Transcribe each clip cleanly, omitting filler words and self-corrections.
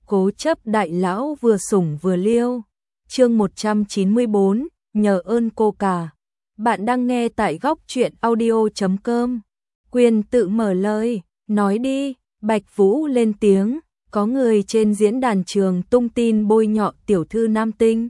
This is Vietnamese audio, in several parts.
Cố chấp đại lão vừa sủng vừa liêu. Chương 194, nhờ ơn cô cả. Bạn đang nghe tại góc truyện audio.com. Quyền tự mở lời, nói đi. Bạch Vũ lên tiếng, có người trên diễn đàn trường tung tin bôi nhọ tiểu thư Nam Tinh.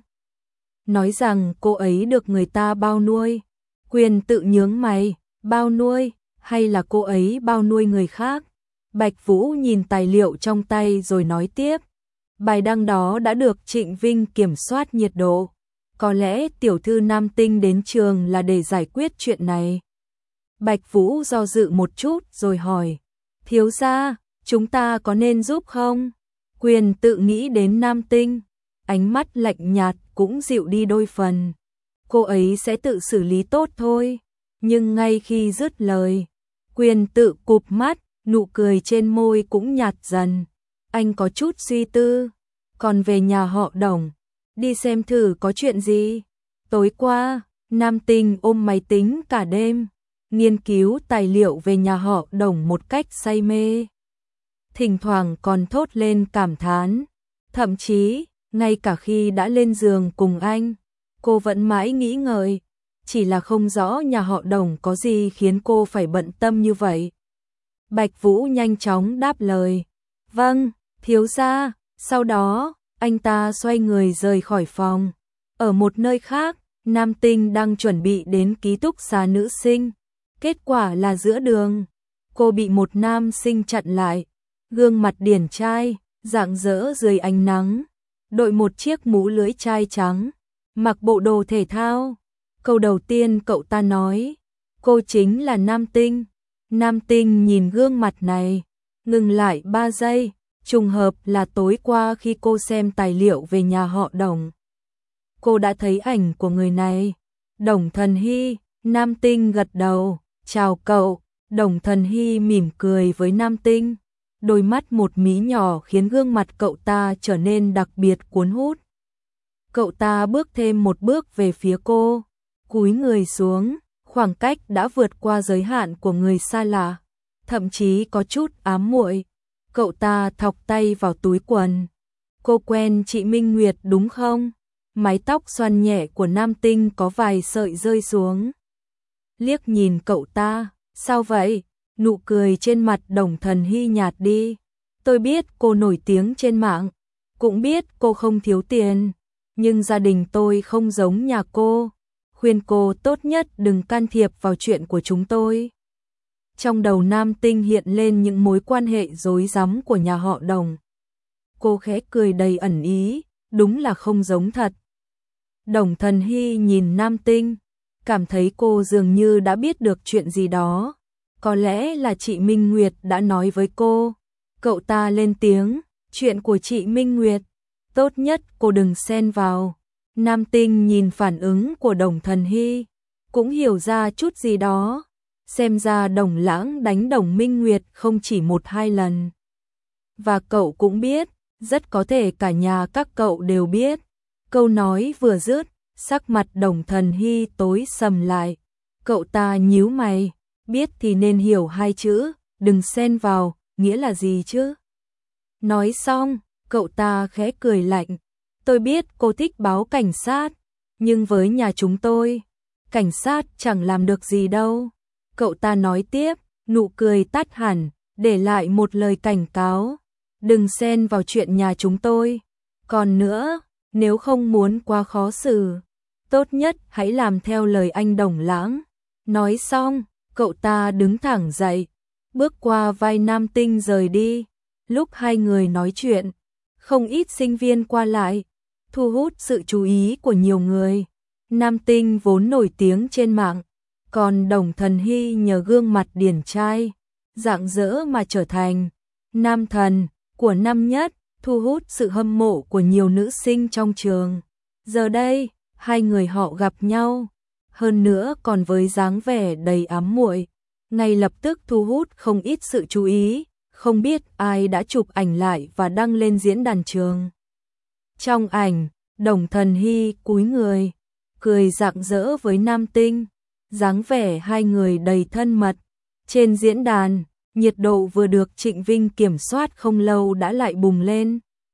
Nói rằng cô ấy được người ta bao nuôi. Quyền tự nhướng mày, bao nuôi, hay là cô ấy bao nuôi người khác? Bạch Vũ nhìn tài liệu trong tay rồi nói tiếp. Bài đăng đó đã được Trịnh Vinh kiểm soát nhiệt độ. Có lẽ tiểu thư Nam Tinh đến trường là để giải quyết chuyện này. Bạch Vũ do dự một chút rồi hỏi. Thiếu gia, chúng ta có nên giúp không? Quyền tự nghĩ đến Nam Tinh. Ánh mắt lạnh nhạt cũng dịu đi đôi phần. Cô ấy sẽ tự xử lý tốt thôi. Nhưng ngay khi dứt lời, Quyền tự cụp mắt, nụ cười trên môi cũng nhạt dần. Anh có chút suy tư. Còn về nhà họ Đồng, đi xem thử có chuyện gì. Tối qua, Nam Tinh ôm máy tính cả đêm, nghiên cứu tài liệu về nhà họ Đồng một cách say mê. Thỉnh thoảng còn thốt lên cảm thán. Thậm chí, ngay cả khi đã lên giường cùng anh, cô vẫn mãi nghĩ ngợi. Chỉ là không rõ nhà họ Đồng có gì khiến cô phải bận tâm như vậy. Bạch Vũ nhanh chóng đáp lời. Vâng, thiếu gia. Sau đó, anh ta xoay người rời khỏi phòng. Ở một nơi khác, Nam Tinh đang chuẩn bị đến ký túc xá nữ sinh. Kết quả là giữa đường, cô bị một nam sinh chặn lại. Gương mặt điển trai, rạng rỡ dưới ánh nắng. Đội một chiếc mũ lưỡi chai trắng, mặc bộ đồ thể thao. Câu đầu tiên cậu ta nói, cô chính là Nam Tinh. Nam Tinh nhìn gương mặt này, ngừng lại 3 giây. Trùng hợp là tối qua khi cô xem tài liệu về nhà họ Đồng, cô đã thấy ảnh của người này. Đồng Thần Hy. Nam Tinh gật đầu, chào cậu. Đồng Thần Hy mỉm cười với Nam Tinh. Đôi mắt một mí nhỏ khiến gương mặt cậu ta trở nên đặc biệt cuốn hút. Cậu ta bước thêm một bước về phía cô, cúi người xuống, khoảng cách đã vượt qua giới hạn của người xa lạ, thậm chí có chút ám muội. Cậu ta thọc tay vào túi quần. Cô quen chị Minh Nguyệt đúng không? Mái tóc xoăn nhẹ của Nam Tinh có vài sợi rơi xuống. Liếc nhìn cậu ta, sao vậy? Nụ cười trên mặt Đồng Thần Hy nhạt đi. Tôi biết cô nổi tiếng trên mạng, cũng biết cô không thiếu tiền, nhưng gia đình tôi không giống nhà cô. Khuyên cô tốt nhất đừng can thiệp vào chuyện của chúng tôi. Trong đầu Nam Tinh hiện lên những mối quan hệ rối rắm của nhà họ Đồng. Cô khẽ cười đầy ẩn ý, đúng là không giống thật. Đồng Thần Hy nhìn Nam Tinh, cảm thấy cô dường như đã biết được chuyện gì đó. Có lẽ là chị Minh Nguyệt đã nói với cô. Cậu ta lên tiếng, chuyện của chị Minh Nguyệt, tốt nhất cô đừng xen vào. Nam Tinh nhìn phản ứng của Đồng Thần Hy, cũng hiểu ra chút gì đó. Xem ra Đồng Lãng đánh Đồng Minh Nguyệt không chỉ 1-2 lần. Và cậu cũng biết, rất có thể cả nhà các cậu đều biết. Câu nói vừa dứt, sắc mặt Đồng Thần Hy tối sầm lại. Cậu ta nhíu mày, biết thì nên hiểu 2 chữ, đừng xen vào, nghĩa là gì chứ? Nói xong, cậu ta khẽ cười lạnh. Tôi biết cô thích báo cảnh sát, nhưng với nhà chúng tôi, cảnh sát chẳng làm được gì đâu. Cậu ta nói tiếp, nụ cười tắt hẳn, để lại một lời cảnh cáo. Đừng xen vào chuyện nhà chúng tôi. Còn nữa, nếu không muốn quá khó xử, tốt nhất hãy làm theo lời anh Đồng Lãng. Nói xong, cậu ta đứng thẳng dậy, bước qua vai Nam Tinh rời đi. Lúc hai người nói chuyện, không ít sinh viên qua lại, thu hút sự chú ý của nhiều người. Nam Tinh vốn nổi tiếng trên mạng, còn Đồng Thần Hy nhờ gương mặt điển trai, rạng rỡ mà trở thành nam thần của năm nhất, thu hút sự hâm mộ của nhiều nữ sinh trong trường. Giờ đây, hai người họ gặp nhau, hơn nữa còn với dáng vẻ đầy ám muội, ngay lập tức thu hút không ít sự chú ý. Không biết ai đã chụp ảnh lại và đăng lên diễn đàn trường. Trong ảnh, Đồng Thần Hy cúi người, cười rạng rỡ với Nam Tinh, dáng vẻ hai người đầy thân mật. Trên diễn đàn, nhiệt độ vừa được Trịnh Vinh kiểm soát không lâu đã lại bùng lên.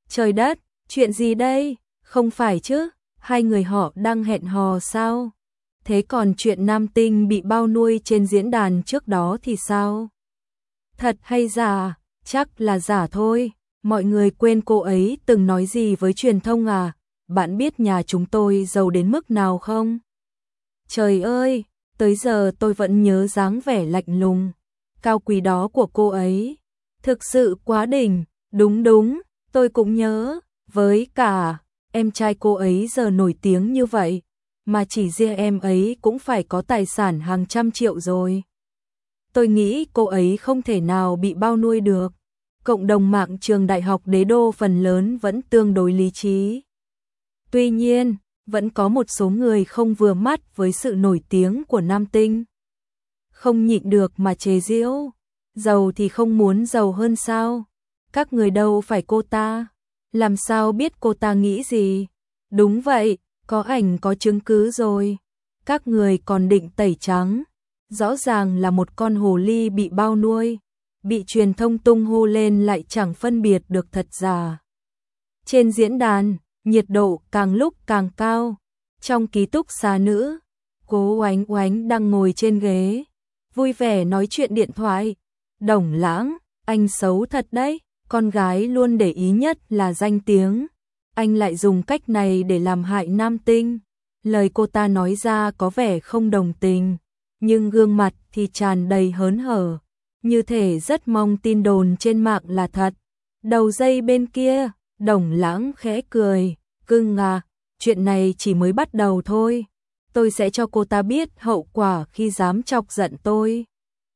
Trời đất, chuyện gì đây? Không phải chứ, hai người họ đang hẹn hò sao? Thế còn chuyện nam tinh bị bao nuôi trên diễn đàn trước đó thì sao? Thật hay giả? Chắc là giả thôi. Mọi người quên cô ấy từng nói gì với truyền thông à? Bạn biết nhà chúng tôi giàu đến mức nào không? Trời ơi, tới giờ tôi vẫn nhớ dáng vẻ lạnh lùng, cao quý đó của cô ấy. Thực sự quá đỉnh, đúng, tôi cũng nhớ. Với cả, em trai cô ấy giờ nổi tiếng như vậy, mà chỉ riêng em ấy cũng phải có tài sản hàng trăm triệu rồi. Tôi nghĩ cô ấy không thể nào bị bao nuôi được. Cộng đồng mạng trường đại học Đế Đô phần lớn vẫn tương đối lý trí. Tuy nhiên, vẫn có một số người không vừa mắt với sự nổi tiếng của nam tinh. Không nhịn được mà chế giễu. Giàu thì không muốn giàu hơn sao? Các người đâu phải cô ta. Làm sao biết cô ta nghĩ gì? Đúng vậy, có ảnh có chứng cứ rồi. Các người còn định tẩy trắng. Rõ ràng là một con hồ ly bị bao nuôi. Bị truyền thông tung hô lên lại chẳng phân biệt được thật giả. Trên diễn đàn, nhiệt độ càng lúc càng cao. Trong ký túc xá nữ, Cố Oánh Oánh đang ngồi trên ghế, vui vẻ nói chuyện điện thoại. Đồng Lãng, anh xấu thật đấy, con gái luôn để ý nhất là danh tiếng. Anh lại dùng cách này để làm hại nam tinh. Lời cô ta nói ra có vẻ không đồng tình, nhưng gương mặt thì tràn đầy hớn hở, như thể rất mong tin đồn trên mạng là thật. Đầu dây bên kia, Đồng Lãng khẽ cười, cưng à, chuyện này chỉ mới bắt đầu thôi. Tôi sẽ cho cô ta biết hậu quả khi dám chọc giận tôi.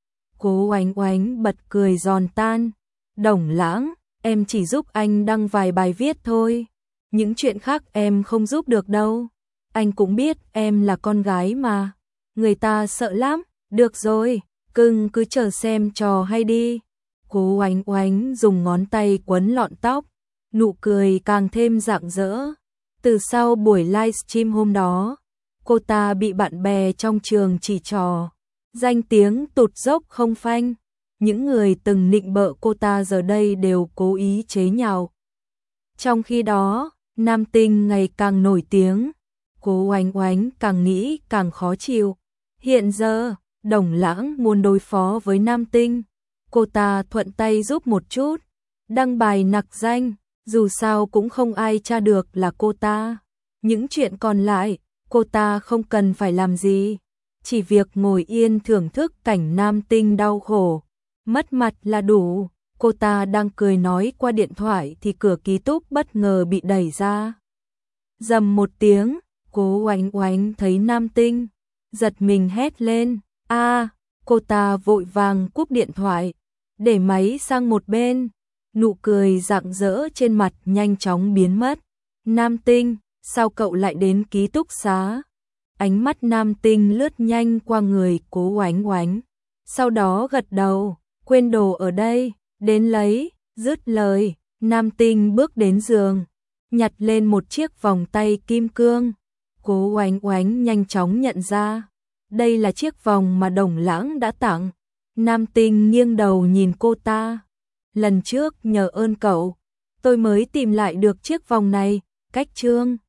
Cố Oánh Oánh bật cười giòn tan. Đồng Lãng, em chỉ giúp anh đăng vài bài viết thôi. Những chuyện khác em không giúp được đâu. Anh cũng biết em là con gái mà. Người ta sợ lắm. Được rồi, cưng cứ chờ xem trò hay đi. Cố Oánh Oánh dùng ngón tay quấn lọn tóc, nụ cười càng thêm rạng rỡ. Từ sau buổi livestream hôm đó, cô ta bị bạn bè trong trường chỉ trỏ, danh tiếng tụt dốc không phanh. Những người từng nịnh bợ cô ta giờ đây đều cố ý chế nhạo. Trong khi đó, nam tinh ngày càng nổi tiếng, Cố Oánh Oánh càng nghĩ càng khó chịu. Hiện giờ, Đồng Lãng muốn đối phó với nam tinh, cô ta thuận tay giúp một chút, đăng bài nặc danh, dù sao cũng không ai tra được là cô ta. Những chuyện còn lại, cô ta không cần phải làm gì, chỉ việc ngồi yên thưởng thức cảnh nam tinh đau khổ, mất mặt là đủ. Cô ta đang cười nói qua điện thoại thì cửa ký túc bất ngờ bị đẩy ra. Rầm một tiếng, Cố Oánh Oánh thấy nam tinh, giật mình hét lên. Cô ta vội vàng cúp điện thoại, để máy sang một bên, nụ cười rạng rỡ trên mặt nhanh chóng biến mất. Nam tinh, sao cậu lại đến ký túc xá? Ánh mắt nam tinh lướt nhanh qua người Cố Oánh Oánh, sau đó gật đầu, quên đồ ở đây, đến lấy. Dứt lời, nam tinh bước đến giường, nhặt lên một chiếc vòng tay kim cương. Cố Oánh Oánh nhanh chóng nhận ra, đây là chiếc vòng mà Đồng Lãng đã tặng. Nam tinh nghiêng đầu nhìn cô ta. Lần trước nhờ ơn cậu, tôi mới tìm lại được chiếc vòng này, cách Trương